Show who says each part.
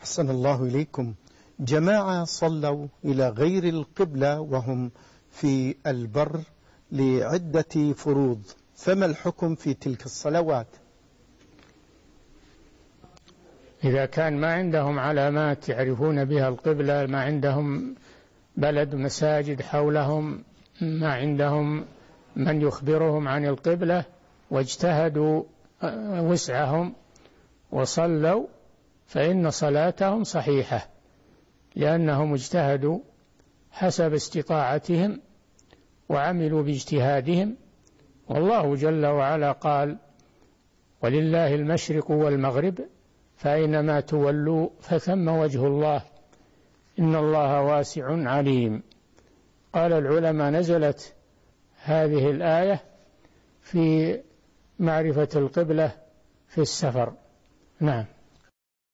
Speaker 1: أحسن الله إليكم. جماعة صلوا إلى غير القبلة وهم في البر لعدة فروض، فما الحكم في تلك الصلوات؟
Speaker 2: إذا كان ما عندهم علامات يعرفون بها القبلة، ما عندهم بلد مساجد حولهم، ما عندهم من يخبرهم عن القبلة، واجتهدوا وسعهم وصلوا، فإن صلاتهم صحيحة، لأنهم اجتهدوا حسب استطاعتهم وعملوا باجتهادهم. والله جل وعلا قال: ولله المشرق والمغرب فأينما تولوا فثم وجه الله إن الله واسع عليم. قال العلماء: نزلت هذه الآية في معرفة القبلة في السفر. نعم.